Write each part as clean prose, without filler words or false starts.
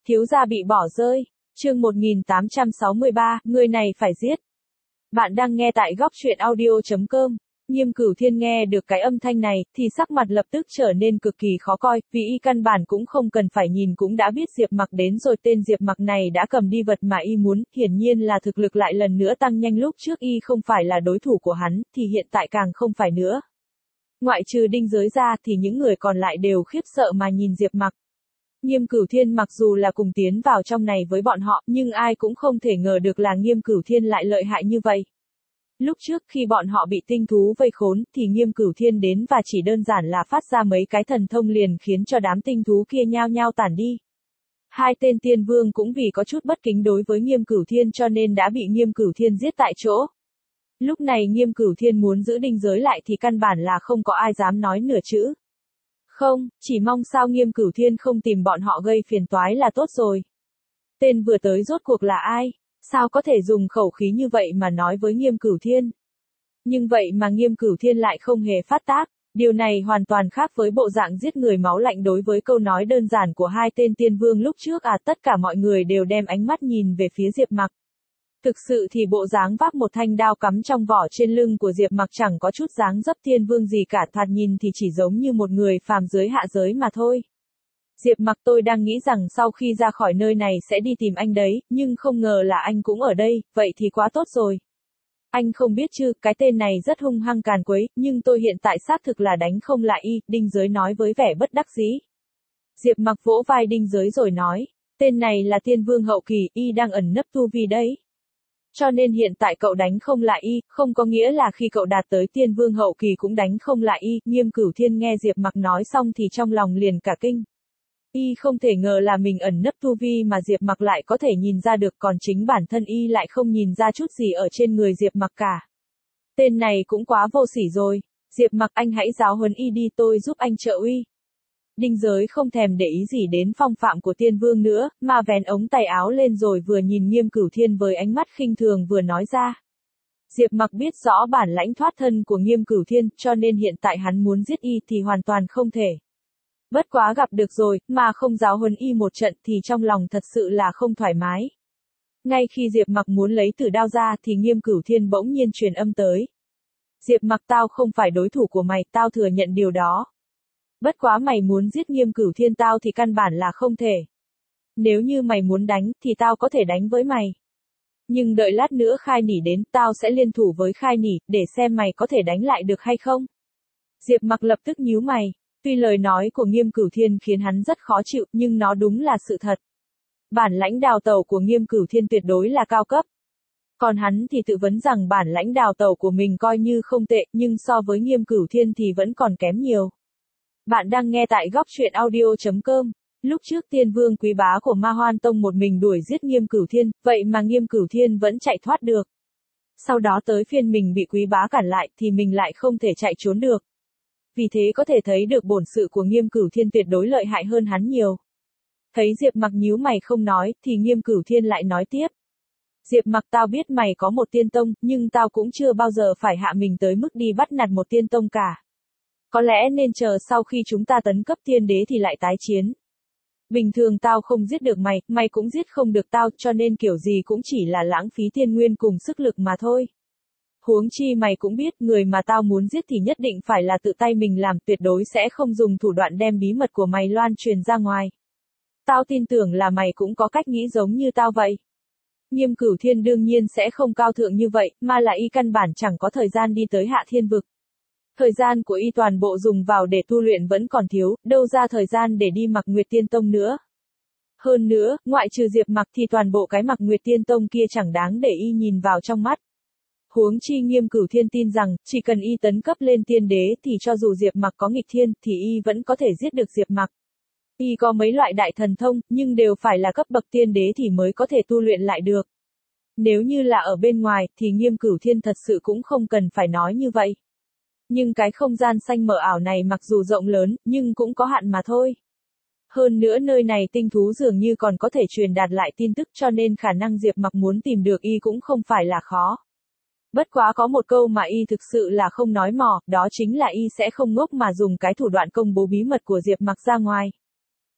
Thiếu gia bị bỏ rơi. Chương 1863, người này phải giết. Bạn đang nghe tại góc truyện audio.com. Nghiêm Cửu Thiên nghe được cái âm thanh này, thì sắc mặt lập tức trở nên cực kỳ khó coi, vì y căn bản cũng không cần phải nhìn cũng đã biết Diệp Mặc đến rồi. Tên Diệp Mặc này đã cầm đi vật mà y muốn, hiển nhiên là thực lực lại lần nữa tăng nhanh. Lúc trước y không phải là đối thủ của hắn, thì hiện tại càng không phải nữa. Ngoại trừ Đinh Giới ra thì những người còn lại đều khiếp sợ mà nhìn Diệp Mặc. Nghiêm Cửu Thiên mặc dù là cùng tiến vào trong này với bọn họ, nhưng ai cũng không thể ngờ được là Nghiêm Cửu Thiên lại lợi hại như vậy. Lúc trước khi bọn họ bị tinh thú vây khốn, thì Nghiêm Cửu Thiên đến và chỉ đơn giản là phát ra mấy cái thần thông liền khiến cho đám tinh thú kia nhao nhao tản đi. Hai tên tiên vương cũng vì có chút bất kính đối với Nghiêm Cửu Thiên cho nên đã bị Nghiêm Cửu Thiên giết tại chỗ. Lúc này Nghiêm Cửu Thiên muốn giữ Đinh Giới lại thì căn bản là không có ai dám nói nửa chữ. Không, chỉ mong sao Nghiêm Cửu Thiên không tìm bọn họ gây phiền toái là tốt rồi. Tên vừa tới rốt cuộc là ai? Sao có thể dùng khẩu khí như vậy mà nói với Nghiêm Cửu Thiên? Nhưng vậy mà Nghiêm Cửu Thiên lại không hề phát tác, điều này hoàn toàn khác với bộ dạng giết người máu lạnh đối với câu nói đơn giản của hai tên tiên vương lúc trước. Tất cả mọi người đều đem ánh mắt nhìn về phía Diệp Mặc. Thực sự thì bộ dáng vác một thanh đao cắm trong vỏ trên lưng của Diệp Mặc chẳng có chút dáng dấp tiên vương gì cả, thoạt nhìn thì chỉ giống như một người phàm dưới hạ giới mà thôi. Diệp Mặc, tôi đang nghĩ rằng sau khi ra khỏi nơi này sẽ đi tìm anh đấy, nhưng không ngờ là anh cũng ở đây, vậy thì quá tốt rồi. Anh không biết chứ, cái tên này rất hung hăng càn quấy, nhưng tôi hiện tại xác thực là đánh không lại y, Đinh Giới nói với vẻ bất đắc dĩ. Diệp Mặc vỗ vai Đinh Giới rồi nói, tên này là tiên vương hậu kỳ, y đang ẩn nấp tu vi đấy. Cho nên hiện tại cậu đánh không lại y, không có nghĩa là khi cậu đạt tới tiên vương hậu kỳ cũng đánh không lại y. Nghiêm Cửu Thiên nghe Diệp Mặc nói xong thì trong lòng liền cả kinh. Y không thể ngờ là mình ẩn nấp tu vi mà Diệp Mặc lại có thể nhìn ra được, còn chính bản thân y lại không nhìn ra chút gì ở trên người Diệp Mặc cả. Tên này cũng quá vô sỉ rồi. Diệp Mặc, anh hãy giáo huấn y đi, tôi giúp anh trợ uy. Đinh Giới không thèm để ý gì đến phong phạm của tiên vương nữa, mà vén ống tay áo lên rồi vừa nhìn Nghiêm Cửu Thiên với ánh mắt khinh thường vừa nói ra. Diệp Mặc biết rõ bản lãnh thoát thân của Nghiêm Cửu Thiên, cho nên hiện tại hắn muốn giết y thì hoàn toàn không thể. Bất quá gặp được rồi, mà không giáo huấn y một trận thì trong lòng thật sự là không thoải mái. Ngay khi Diệp Mặc muốn lấy tử đao ra thì Nghiêm Cửu Thiên bỗng nhiên truyền âm tới. Diệp Mặc, tao không phải đối thủ của mày, tao thừa nhận điều đó. Bất quá mày muốn giết Nghiêm Cửu Thiên tao thì căn bản là không thể. Nếu như mày muốn đánh thì tao có thể đánh với mày. Nhưng đợi lát nữa Khai Nỉ đến, tao sẽ liên thủ với Khai Nỉ, để xem mày có thể đánh lại được hay không. Diệp Mặc lập tức nhíu mày. Tuy lời nói của Nghiêm Cửu Thiên khiến hắn rất khó chịu, nhưng nó đúng là sự thật. Bản lãnh đào tẩu của Nghiêm Cửu Thiên tuyệt đối là cao cấp. Còn hắn thì tự vấn rằng bản lãnh đào tẩu của mình coi như không tệ, nhưng so với Nghiêm Cửu Thiên thì vẫn còn kém nhiều. Bạn đang nghe tại góc truyện audio.com. Lúc trước tiên vương quý bá của Ma Hoan Tông một mình đuổi giết Nghiêm Cửu Thiên, vậy mà Nghiêm Cửu Thiên vẫn chạy thoát được. Sau đó tới phiên mình bị quý bá cản lại thì mình lại không thể chạy trốn được. Vì thế có thể thấy được bổn sự của Nghiêm Cửu Thiên tuyệt đối lợi hại hơn hắn nhiều. Thấy Diệp Mặc nhíu mày không nói, thì Nghiêm Cửu Thiên lại nói tiếp. Diệp Mặc, tao biết mày có một tiên tông, nhưng tao cũng chưa bao giờ phải hạ mình tới mức đi bắt nạt một tiên tông cả. Có lẽ nên chờ sau khi chúng ta tấn cấp tiên đế thì lại tái chiến. Bình thường tao không giết được mày, mày cũng giết không được tao, cho nên kiểu gì cũng chỉ là lãng phí tiên nguyên cùng sức lực mà thôi. Huống chi mày cũng biết, người mà tao muốn giết thì nhất định phải là tự tay mình làm, tuyệt đối sẽ không dùng thủ đoạn đem bí mật của mày loan truyền ra ngoài. Tao tin tưởng là mày cũng có cách nghĩ giống như tao vậy. Nghiêm Cửu Thiên đương nhiên sẽ không cao thượng như vậy, mà là y căn bản chẳng có thời gian đi tới Hạ Thiên Vực. Thời gian của y toàn bộ dùng vào để tu luyện vẫn còn thiếu, đâu ra thời gian để đi Mặc Nguyệt Tiên Tông nữa. Hơn nữa, ngoại trừ Diệp Mặc thì toàn bộ cái Mặc Nguyệt Tiên Tông kia chẳng đáng để y nhìn vào trong mắt. Huống chi Nghiêm Cửu Thiên tin rằng, chỉ cần y tấn cấp lên tiên đế thì cho dù Diệp Mặc có nghịch thiên thì y vẫn có thể giết được Diệp Mặc. Y có mấy loại đại thần thông, nhưng đều phải là cấp bậc tiên đế thì mới có thể tu luyện lại được. Nếu như là ở bên ngoài, thì Nghiêm Cửu Thiên thật sự cũng không cần phải nói như vậy. Nhưng cái không gian xanh mờ ảo này mặc dù rộng lớn, nhưng cũng có hạn mà thôi. Hơn nữa nơi này tinh thú dường như còn có thể truyền đạt lại tin tức, cho nên khả năng Diệp Mặc muốn tìm được y cũng không phải là khó. Bất quá có một câu mà y thực sự là không nói mỏ, đó chính là y sẽ không ngốc mà dùng cái thủ đoạn công bố bí mật của Diệp Mặc ra ngoài.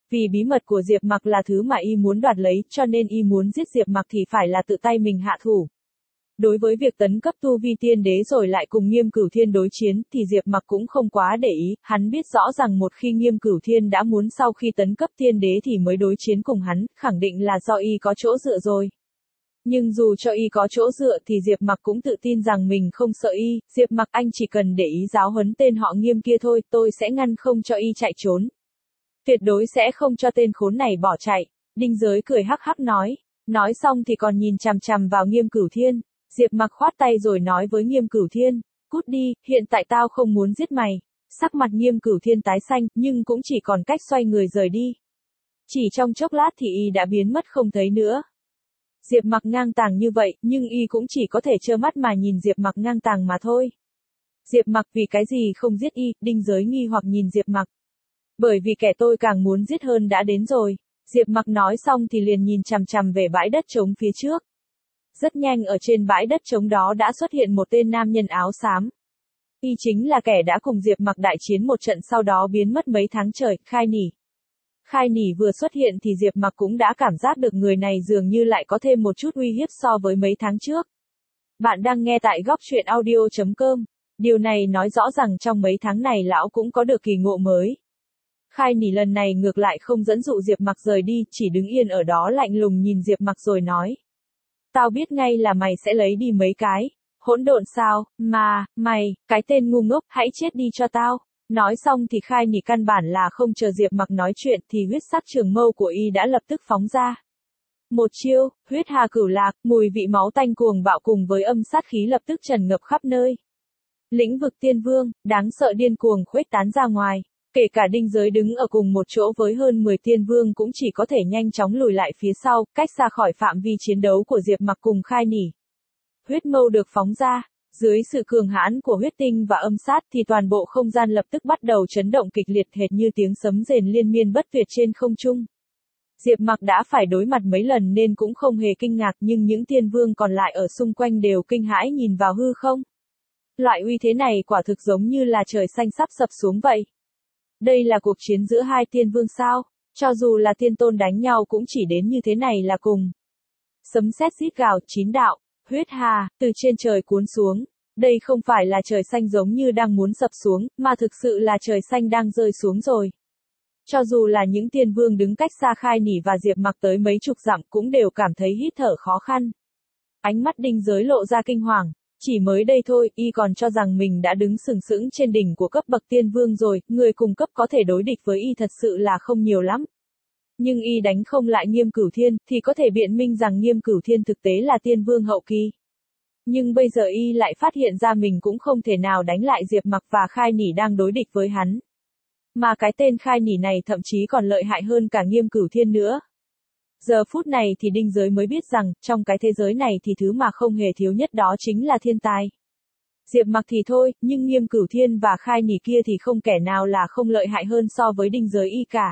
Vì bí mật của Diệp Mặc là thứ mà y muốn đoạt lấy, cho nên y muốn giết Diệp Mặc thì phải là tự tay mình hạ thủ. Đối với việc tấn cấp tu vi tiên đế rồi lại cùng Nghiêm Cửu Thiên đối chiến, thì Diệp Mặc cũng không quá để ý, hắn biết rõ rằng một khi Nghiêm Cửu Thiên đã muốn sau khi tấn cấp tiên đế thì mới đối chiến cùng hắn, khẳng định là do y có chỗ dựa rồi. Nhưng dù cho y có chỗ dựa thì Diệp Mặc cũng tự tin rằng mình không sợ y, Diệp Mặc anh chỉ cần để ý giáo huấn tên họ Nghiêm kia thôi, tôi sẽ ngăn không cho y chạy trốn. Tuyệt đối sẽ không cho tên khốn này bỏ chạy. Đinh Giới cười hắc hắc nói xong thì còn nhìn chằm chằm vào Nghiêm Cửu Thiên. Diệp Mặc khoát tay rồi nói với Nghiêm Cửu Thiên, cút đi, hiện tại tao không muốn giết mày. Sắc mặt Nghiêm Cửu Thiên tái xanh, nhưng cũng chỉ còn cách xoay người rời đi. Chỉ trong chốc lát thì y đã biến mất không thấy nữa. Diệp Mặc ngang tàng như vậy, nhưng y cũng chỉ có thể trơ mắt mà nhìn Diệp Mặc ngang tàng mà thôi. Diệp Mặc vì cái gì không giết y, Đinh Giới nghi hoặc nhìn Diệp Mặc. Bởi vì kẻ tôi càng muốn giết hơn đã đến rồi. Diệp Mặc nói xong thì liền nhìn chằm chằm về bãi đất trống phía trước. Rất nhanh ở trên bãi đất trống đó đã xuất hiện một tên nam nhân áo xám. Y chính là kẻ đã cùng Diệp Mặc đại chiến một trận sau đó biến mất mấy tháng trời, Khai Nỉ. Khai Nỉ vừa xuất hiện thì Diệp Mặc cũng đã cảm giác được người này dường như lại có thêm một chút uy hiếp so với mấy tháng trước. Bạn đang nghe tại góc truyện audio.com. Điều này nói rõ rằng trong mấy tháng này lão cũng có được kỳ ngộ mới. Khai Nỉ lần này ngược lại không dẫn dụ Diệp Mặc rời đi, chỉ đứng yên ở đó lạnh lùng nhìn Diệp Mặc rồi nói. Tao biết ngay là mày sẽ lấy đi mấy cái. Hỗn độn sao, mày, cái tên ngu ngốc, hãy chết đi cho tao. Nói xong thì Khai Nỉ căn bản là không chờ Diệp Mặc nói chuyện thì huyết sắc trường mâu của y đã lập tức phóng ra. Một chiêu, huyết hà cửu lạc, mùi vị máu tanh cuồng bạo cùng với âm sát khí lập tức tràn ngập khắp nơi. Lĩnh vực tiên vương, đáng sợ điên cuồng khuếch tán ra ngoài. Kể cả Đinh Giới đứng ở cùng một chỗ với hơn 10 tiên vương cũng chỉ có thể nhanh chóng lùi lại phía sau, cách xa khỏi phạm vi chiến đấu của Diệp Mặc cùng Khai Nỉ. Huyết mâu được phóng ra, dưới sự cường hãn của huyết tinh và âm sát thì toàn bộ không gian lập tức bắt đầu chấn động kịch liệt hệt như tiếng sấm rền liên miên bất tuyệt trên không trung. Diệp Mặc đã phải đối mặt mấy lần nên cũng không hề kinh ngạc, nhưng những tiên vương còn lại ở xung quanh đều kinh hãi nhìn vào hư không. Loại uy thế này quả thực giống như là trời xanh sắp sập xuống vậy. Đây là cuộc chiến giữa hai tiên vương sao? Cho dù là tiên tôn đánh nhau cũng chỉ đến như thế này là cùng. Sấm sét rít gào, 9 đạo, huyết hà, từ trên trời cuốn xuống. Đây không phải là trời xanh giống như đang muốn sập xuống, mà thực sự là trời xanh đang rơi xuống rồi. Cho dù là những tiên vương đứng cách xa Khai Nỉ và Diệp Mặc tới mấy chục dặm cũng đều cảm thấy hít thở khó khăn. Ánh mắt Đinh Giới lộ ra kinh hoàng. Chỉ mới đây thôi, y còn cho rằng mình đã đứng sừng sững trên đỉnh của cấp bậc tiên vương rồi, người cùng cấp có thể đối địch với y thật sự là không nhiều lắm. Nhưng y đánh không lại Nghiêm Cửu Thiên, thì có thể biện minh rằng Nghiêm Cửu Thiên thực tế là tiên vương hậu kỳ. Nhưng bây giờ y lại phát hiện ra mình cũng không thể nào đánh lại Diệp Mặc và Khai Nỉ đang đối địch với hắn. Mà cái tên Khai Nỉ này thậm chí còn lợi hại hơn cả Nghiêm Cửu Thiên nữa. Giờ phút này thì Đinh Giới mới biết rằng, trong cái thế giới này thì thứ mà không hề thiếu nhất đó chính là thiên tài. Diệp Mặc thì thôi, nhưng Nghiêm Cửu Thiên và Khai Nỉ kia thì không kẻ nào là không lợi hại hơn so với Đinh Giới y cả.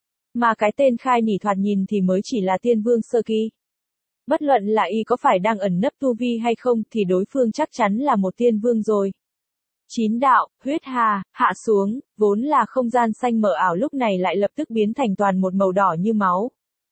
Mà cái tên Khai Nỉ thoạt nhìn thì mới chỉ là tiên vương sơ kỳ. Bất luận là y có phải đang ẩn nấp tu vi hay không thì đối phương chắc chắn là một tiên vương rồi. 9 đạo, huyết hà, hạ xuống, vốn là không gian xanh mờ ảo lúc này lại lập tức biến thành toàn một màu đỏ như máu.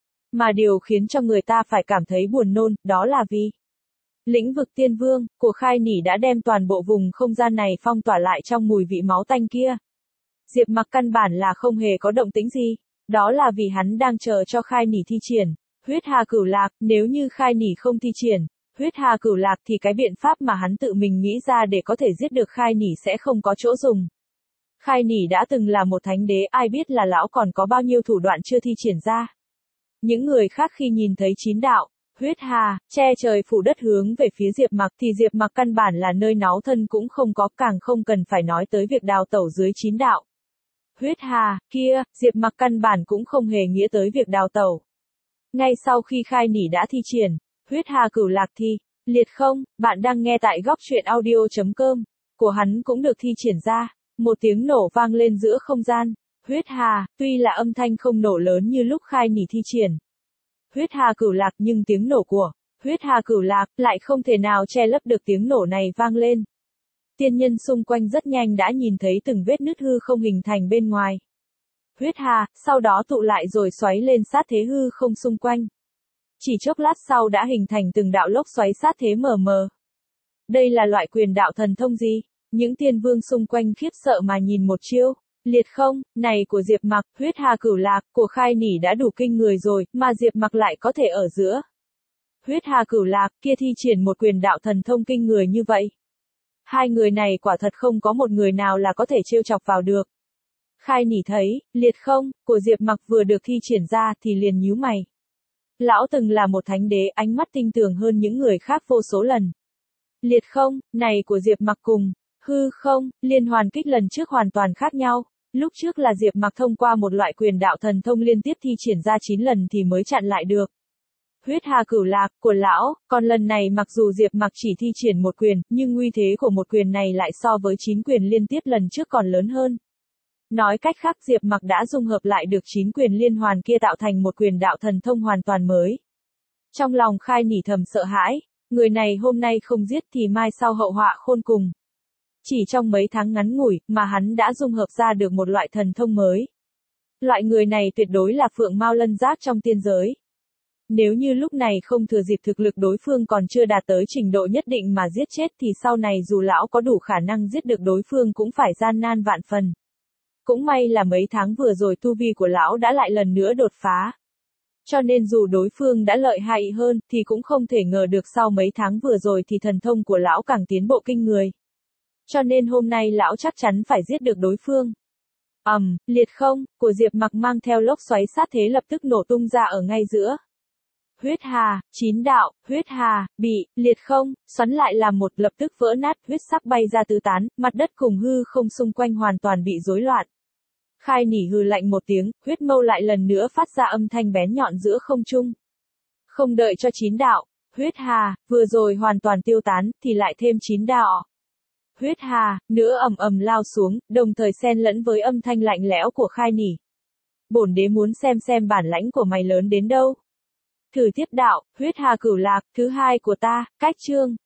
Mà điều khiến cho người ta phải cảm thấy buồn nôn, đó là vì lĩnh vực tiên vương của Khai Nỉ đã đem toàn bộ vùng không gian này phong tỏa lại trong mùi vị máu tanh kia. Diệp Mặc căn bản là không hề có động tĩnh gì, đó là vì hắn đang chờ cho Khai Nỉ thi triển huyết hà cửu lạc, nếu như Khai Nỉ không thi triển huyết hà cửu lạc thì cái biện pháp mà hắn tự mình nghĩ ra để có thể giết được Khai Nỉ sẽ không có chỗ dùng. Khai Nỉ đã từng là một thánh đế, ai biết là lão còn có bao nhiêu thủ đoạn chưa thi triển ra. Những người khác khi nhìn thấy 9 đạo, huyết hà, che trời phủ đất hướng về phía Diệp Mặc thì Diệp Mặc căn bản là nơi náu thân cũng không có, càng không cần phải nói tới việc đào tẩu dưới 9 đạo. Huyết hà, kia, Diệp Mặc căn bản cũng không hề nghĩa tới việc đào tẩu. Ngay sau khi Khai Nỉ đã thi triển huyết hà cửu lạc thì, liệt không, bạn đang nghe tại góc truyện audio.com, của hắn cũng được thi triển ra, một tiếng nổ vang lên giữa không gian. Huyết hà, tuy là âm thanh không nổ lớn như lúc Khai Nỉ thi triển huyết hà cửu lạc nhưng tiếng nổ của huyết hà cửu lạc lại không thể nào che lấp được tiếng nổ này vang lên. Tiên nhân xung quanh rất nhanh đã nhìn thấy từng vết nứt hư không hình thành bên ngoài. huyết hà, sau đó tụ lại rồi xoáy lên sát thế hư không xung quanh. Chỉ chốc lát sau đã hình thành từng đạo lốc xoáy sát thế mờ mờ. Đây là loại quyền đạo thần thông gì? Những tiên vương xung quanh khiếp sợ mà nhìn một chiêu. Liệt không, này của Diệp Mặc, huyết hà cửu lạc, của Khai Nỉ đã đủ kinh người rồi, mà Diệp Mặc lại có thể ở giữa. Huyết hà cửu lạc, kia thi triển một quyền đạo thần thông kinh người như vậy. Hai người này quả thật không có một người nào là có thể trêu chọc vào được. Khai Nỉ thấy, liệt không, của Diệp Mặc vừa được thi triển ra thì liền nhíu mày. Lão từng là một thánh đế, ánh mắt tinh tường hơn những người khác vô số lần. Liệt không, này của Diệp Mặc cùng hư không, liên hoàn kích lần trước hoàn toàn khác nhau. Lúc trước là Diệp Mặc thông qua một loại quyền đạo thần thông liên tiếp thi triển ra 9 lần thì mới chặn lại được. Huyết hà cửu lạc, của lão, còn lần này mặc dù Diệp Mặc chỉ thi triển một quyền, nhưng uy thế của một quyền này lại so với 9 quyền liên tiếp lần trước còn lớn hơn. Nói cách khác Diệp Mặc đã dung hợp lại được 9 quyền liên hoàn kia tạo thành một quyền đạo thần thông hoàn toàn mới. Trong lòng Khai Nỉ thầm sợ hãi, người này hôm nay không giết thì mai sau hậu họa khôn cùng. Chỉ trong mấy tháng ngắn ngủi mà hắn đã dung hợp ra được một loại thần thông mới. Loại người này tuyệt đối là phượng mao lân giác trong tiên giới. Nếu như lúc này không thừa dịp thực lực đối phương còn chưa đạt tới trình độ nhất định mà giết chết thì sau này dù lão có đủ khả năng giết được đối phương cũng phải gian nan vạn phần. Cũng may là mấy tháng vừa rồi tu vi của lão đã lại lần nữa đột phá. Cho nên dù đối phương đã lợi hại hơn thì cũng không thể ngờ được sau mấy tháng vừa rồi thì thần thông của lão càng tiến bộ kinh người. Cho nên hôm nay lão chắc chắn phải giết được đối phương. Liệt không, của Diệp Mặc mang theo lốc xoáy sát thế lập tức nổ tung ra ở ngay giữa. Huyết hà, 9 đạo, huyết hà, bị, liệt không, xoắn lại làm một lập tức vỡ nát, huyết sắc bay ra tứ tán, mặt đất cùng hư không xung quanh hoàn toàn bị rối loạn. Khai Nỉ hừ lạnh một tiếng, huyết mâu lại lần nữa phát ra âm thanh bén nhọn giữa không trung. Không đợi cho 9 đạo, huyết hà, vừa rồi hoàn toàn tiêu tán, thì lại thêm 9 đạo. Huyết hà, nữa ầm ầm lao xuống, đồng thời xen lẫn với âm thanh lạnh lẽo của Khai Nỉ. Bổn đế muốn xem bản lãnh của mày lớn đến đâu. Thử tiếp đạo, huyết hà cửu lạc, thứ hai của ta, cách chương.